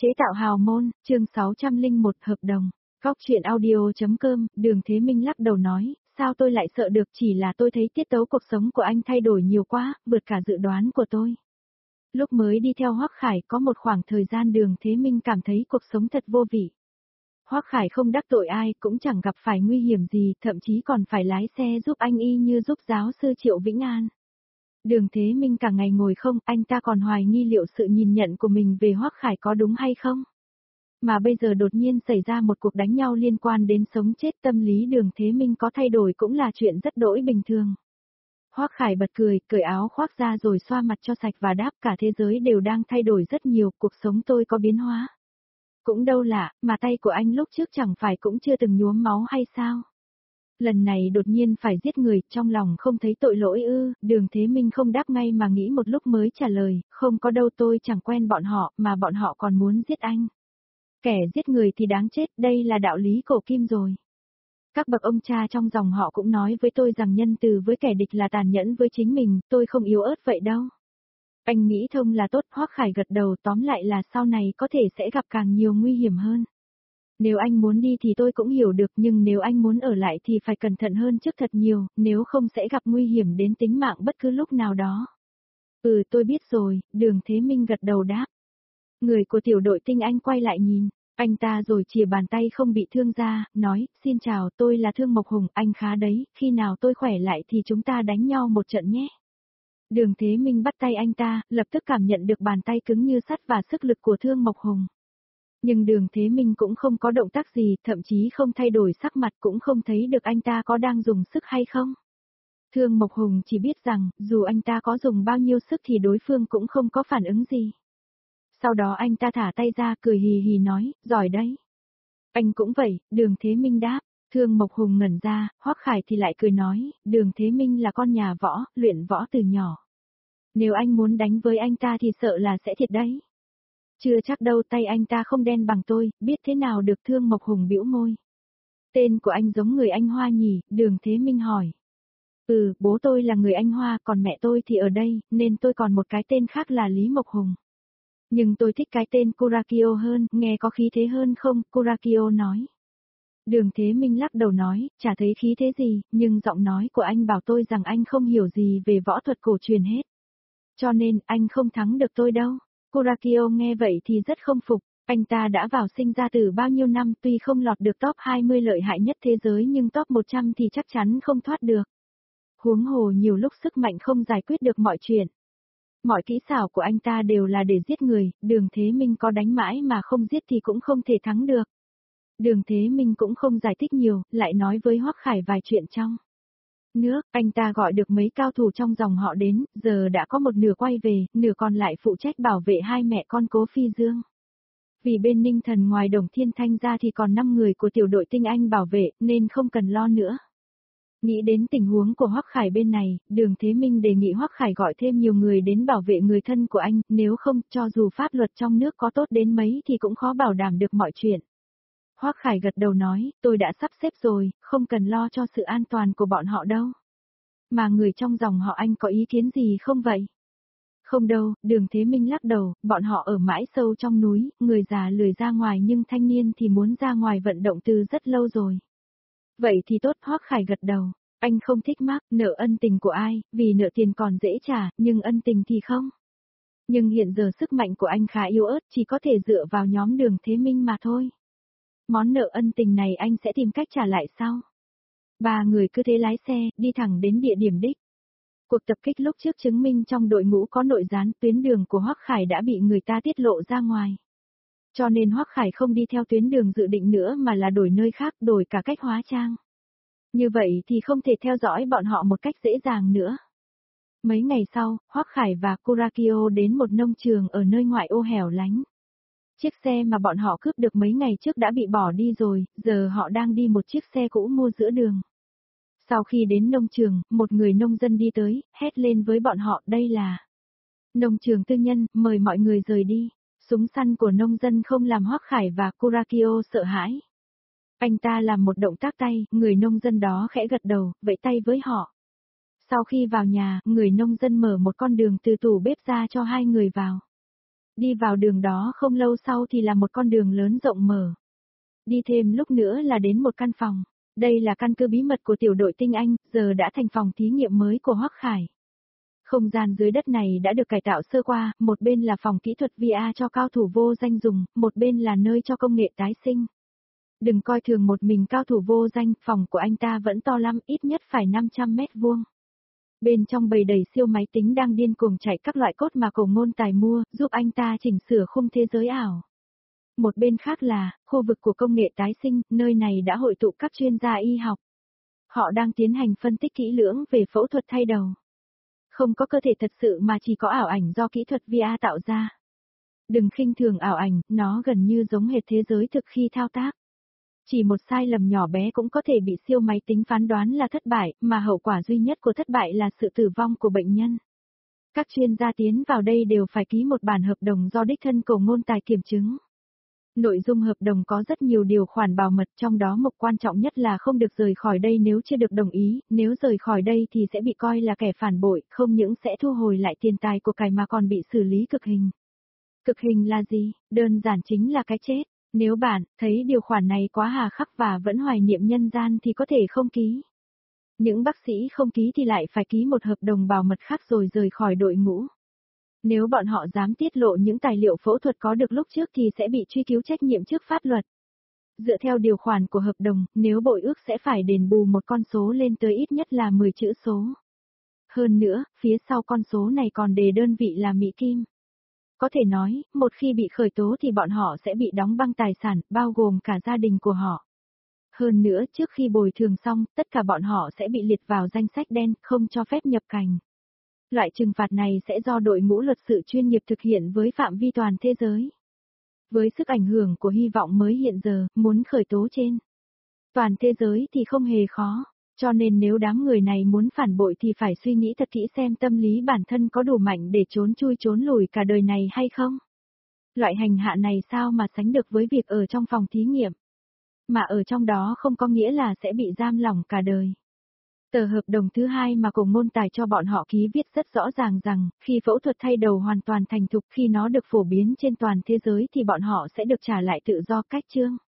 Chế tạo hào môn, chương 601 hợp đồng. Góc chuyện audio.com, Đường Thế Minh lắc đầu nói, sao tôi lại sợ được, chỉ là tôi thấy tiết tấu cuộc sống của anh thay đổi nhiều quá, vượt cả dự đoán của tôi. Lúc mới đi theo Hoắc Khải có một khoảng thời gian Đường Thế Minh cảm thấy cuộc sống thật vô vị. Hoắc Khải không đắc tội ai, cũng chẳng gặp phải nguy hiểm gì, thậm chí còn phải lái xe giúp anh y như giúp giáo sư Triệu Vĩnh An. Đường Thế Minh cả ngày ngồi không, anh ta còn hoài nghi liệu sự nhìn nhận của mình về Hoắc Khải có đúng hay không. Mà bây giờ đột nhiên xảy ra một cuộc đánh nhau liên quan đến sống chết, tâm lý Đường Thế Minh có thay đổi cũng là chuyện rất đỗi bình thường. Hoắc Khải bật cười, cởi áo khoác ra rồi xoa mặt cho sạch và đáp, cả thế giới đều đang thay đổi rất nhiều, cuộc sống tôi có biến hóa. Cũng đâu lạ, mà tay của anh lúc trước chẳng phải cũng chưa từng nhuốm máu hay sao? Lần này đột nhiên phải giết người, trong lòng không thấy tội lỗi ư? Đường Thế Minh không đáp ngay mà nghĩ một lúc mới trả lời, không có đâu, tôi chẳng quen bọn họ, mà bọn họ còn muốn giết anh. Kẻ giết người thì đáng chết, đây là đạo lý cổ kim rồi. Các bậc ông cha trong dòng họ cũng nói với tôi rằng nhân từ với kẻ địch là tàn nhẫn với chính mình, tôi không yếu ớt vậy đâu. Anh nghĩ thông là tốt. Hoắc Khải gật đầu, tóm lại là sau này có thể sẽ gặp càng nhiều nguy hiểm hơn. Nếu anh muốn đi thì tôi cũng hiểu được, nhưng nếu anh muốn ở lại thì phải cẩn thận hơn trước thật nhiều, nếu không sẽ gặp nguy hiểm đến tính mạng bất cứ lúc nào đó. Ừ, tôi biết rồi, Đường Thế Minh gật đầu đáp. Người của tiểu đội tinh Anh quay lại nhìn, anh ta rồi chìa bàn tay không bị thương ra, nói, xin chào, tôi là Thương Mộc Hùng, anh khá đấy, khi nào tôi khỏe lại thì chúng ta đánh nhau một trận nhé. Đường Thế Minh bắt tay anh ta, lập tức cảm nhận được bàn tay cứng như sắt và sức lực của Thương Mộc Hùng. Nhưng Đường Thế Minh cũng không có động tác gì, thậm chí không thay đổi sắc mặt, cũng không thấy được anh ta có đang dùng sức hay không. Thương Mộc Hùng chỉ biết rằng, dù anh ta có dùng bao nhiêu sức thì đối phương cũng không có phản ứng gì. Sau đó anh ta thả tay ra, cười hì hì nói, giỏi đấy. Anh cũng vậy, Đường Thế Minh đáp. Thương Mộc Hùng ngẩn ra, Hoắc Khải thì lại cười nói, Đường Thế Minh là con nhà võ, luyện võ từ nhỏ. Nếu anh muốn đánh với anh ta thì sợ là sẽ thiệt đấy. Chưa chắc đâu, tay anh ta không đen bằng tôi, biết thế nào được. Thương Mộc Hùng bĩu môi. Tên của anh giống người Anh Hoa nhỉ? Đường Thế Minh hỏi. Ừ, bố tôi là người Anh Hoa, còn mẹ tôi thì ở đây, nên tôi còn một cái tên khác là Lý Mộc Hùng. Nhưng tôi thích cái tên Kurakio hơn, nghe có khí thế hơn không? Kurakio nói. Đường Thế Minh lắc đầu nói, chả thấy khí thế gì, nhưng giọng nói của anh bảo tôi rằng anh không hiểu gì về võ thuật cổ truyền hết. Cho nên, anh không thắng được tôi đâu. Kurakio nghe vậy thì rất không phục, anh ta đã vào sinh ra từ bao nhiêu năm, tuy không lọt được top 20 lợi hại nhất thế giới nhưng top 100 thì chắc chắn không thoát được. Huống hồ nhiều lúc sức mạnh không giải quyết được mọi chuyện. Mọi kỹ xảo của anh ta đều là để giết người, Đường Thế Minh có đánh mãi mà không giết thì cũng không thể thắng được. Đường Thế Minh cũng không giải thích nhiều, lại nói với Hoắc Khải vài chuyện trong nước, anh ta gọi được mấy cao thủ trong dòng họ đến, giờ đã có một nửa quay về, nửa còn lại phụ trách bảo vệ hai mẹ con Cố Phi Dương. Vì bên Ninh Thần ngoài Đồng Thiên Thanh ra thì còn 5 người của tiểu đội tinh Anh bảo vệ, nên không cần lo nữa. Nghĩ đến tình huống của Hoắc Khải bên này, Đường Thế Minh đề nghị Hoắc Khải gọi thêm nhiều người đến bảo vệ người thân của anh, nếu không, cho dù pháp luật trong nước có tốt đến mấy thì cũng khó bảo đảm được mọi chuyện. Hoắc Khải gật đầu nói, tôi đã sắp xếp rồi, không cần lo cho sự an toàn của bọn họ đâu. Mà người trong dòng họ anh có ý kiến gì không vậy? Không đâu, Đường Thế Minh lắc đầu, bọn họ ở mãi sâu trong núi, người già lười ra ngoài nhưng thanh niên thì muốn ra ngoài vận động từ rất lâu rồi. Vậy thì tốt. Hoắc Khải gật đầu, anh không thích mắc nợ ân tình của ai, vì nợ tiền còn dễ trả, nhưng ân tình thì không. Nhưng hiện giờ sức mạnh của anh khá yếu ớt, chỉ có thể dựa vào nhóm Đường Thế Minh mà thôi. Món nợ ân tình này anh sẽ tìm cách trả lại sau. Ba người cứ thế lái xe, đi thẳng đến địa điểm đích. Cuộc tập kích lúc trước chứng minh trong đội ngũ có nội gián, tuyến đường của Hoắc Khải đã bị người ta tiết lộ ra ngoài. Cho nên Hoắc Khải không đi theo tuyến đường dự định nữa mà là đổi nơi khác, đổi cả cách hóa trang. Như vậy thì không thể theo dõi bọn họ một cách dễ dàng nữa. Mấy ngày sau, Hoắc Khải và Kurakio đến một nông trường ở nơi ngoại ô hẻo lánh. Chiếc xe mà bọn họ cướp được mấy ngày trước đã bị bỏ đi rồi, giờ họ đang đi một chiếc xe cũ mua giữa đường. Sau khi đến nông trường, một người nông dân đi tới, hét lên với bọn họ, đây là nông trường tư nhân, mời mọi người rời đi. Súng săn của nông dân không làm Hoắc Khải và Kurakio sợ hãi. Anh ta làm một động tác tay, người nông dân đó khẽ gật đầu, vẫy tay với họ. Sau khi vào nhà, người nông dân mở một con đường từ tủ bếp ra cho hai người vào. Đi vào đường đó không lâu sau thì là một con đường lớn rộng mở. Đi thêm lúc nữa là đến một căn phòng. Đây là căn cứ bí mật của tiểu đội tinh Anh, giờ đã thành phòng thí nghiệm mới của Hoắc Khải. Không gian dưới đất này đã được cải tạo sơ qua, một bên là phòng kỹ thuật VR cho cao thủ vô danh dùng, một bên là nơi cho công nghệ tái sinh. Đừng coi thường một mình cao thủ vô danh, phòng của anh ta vẫn to lắm, ít nhất phải 500 mét vuông. Bên trong bầy đầy siêu máy tính đang điên cuồng chạy các loại cốt mà Cổ Ngôn Tài mua, giúp anh ta chỉnh sửa khung thế giới ảo. Một bên khác là, khu vực của công nghệ tái sinh, nơi này đã hội tụ các chuyên gia y học. Họ đang tiến hành phân tích kỹ lưỡng về phẫu thuật thay đầu. Không có cơ thể thật sự mà chỉ có ảo ảnh do kỹ thuật VR tạo ra. Đừng khinh thường ảo ảnh, nó gần như giống hệt thế giới thực khi thao tác. Chỉ một sai lầm nhỏ bé cũng có thể bị siêu máy tính phán đoán là thất bại, mà hậu quả duy nhất của thất bại là sự tử vong của bệnh nhân. Các chuyên gia tiến vào đây đều phải ký một bản hợp đồng do đích thân Cổ Ngôn Tài kiểm chứng. Nội dung hợp đồng có rất nhiều điều khoản bảo mật, trong đó mục quan trọng nhất là không được rời khỏi đây nếu chưa được đồng ý, nếu rời khỏi đây thì sẽ bị coi là kẻ phản bội, không những sẽ thu hồi lại tiền tài của cải mà còn bị xử lý cực hình. Cực hình là gì? Đơn giản chính là cái chết. Nếu bạn thấy điều khoản này quá hà khắc và vẫn hoài niệm nhân gian thì có thể không ký. Những bác sĩ không ký thì lại phải ký một hợp đồng bảo mật khác rồi rời khỏi đội ngũ. Nếu bọn họ dám tiết lộ những tài liệu phẫu thuật có được lúc trước thì sẽ bị truy cứu trách nhiệm trước pháp luật. Dựa theo điều khoản của hợp đồng, nếu bội ước sẽ phải đền bù một con số lên tới ít nhất là 10 chữ số. Hơn nữa, phía sau con số này còn đề đơn vị là Mỹ Kim. Có thể nói, một khi bị khởi tố thì bọn họ sẽ bị đóng băng tài sản, bao gồm cả gia đình của họ. Hơn nữa, trước khi bồi thường xong, tất cả bọn họ sẽ bị liệt vào danh sách đen, không cho phép nhập cảnh. Loại trừng phạt này sẽ do đội ngũ luật sự chuyên nghiệp thực hiện với phạm vi toàn thế giới. Với sức ảnh hưởng của hy vọng mới hiện giờ, muốn khởi tố trên toàn thế giới thì không hề khó. Cho nên nếu đám người này muốn phản bội thì phải suy nghĩ thật kỹ xem tâm lý bản thân có đủ mạnh để trốn chui trốn lùi cả đời này hay không. Loại hành hạ này sao mà sánh được với việc ở trong phòng thí nghiệm. Mà ở trong đó không có nghĩa là sẽ bị giam lỏng cả đời. Tờ hợp đồng thứ hai mà Cổ Ngôn Tài cho bọn họ ký viết rất rõ ràng rằng, khi phẫu thuật thay đầu hoàn toàn thành thục, khi nó được phổ biến trên toàn thế giới thì bọn họ sẽ được trả lại tự do cách chương.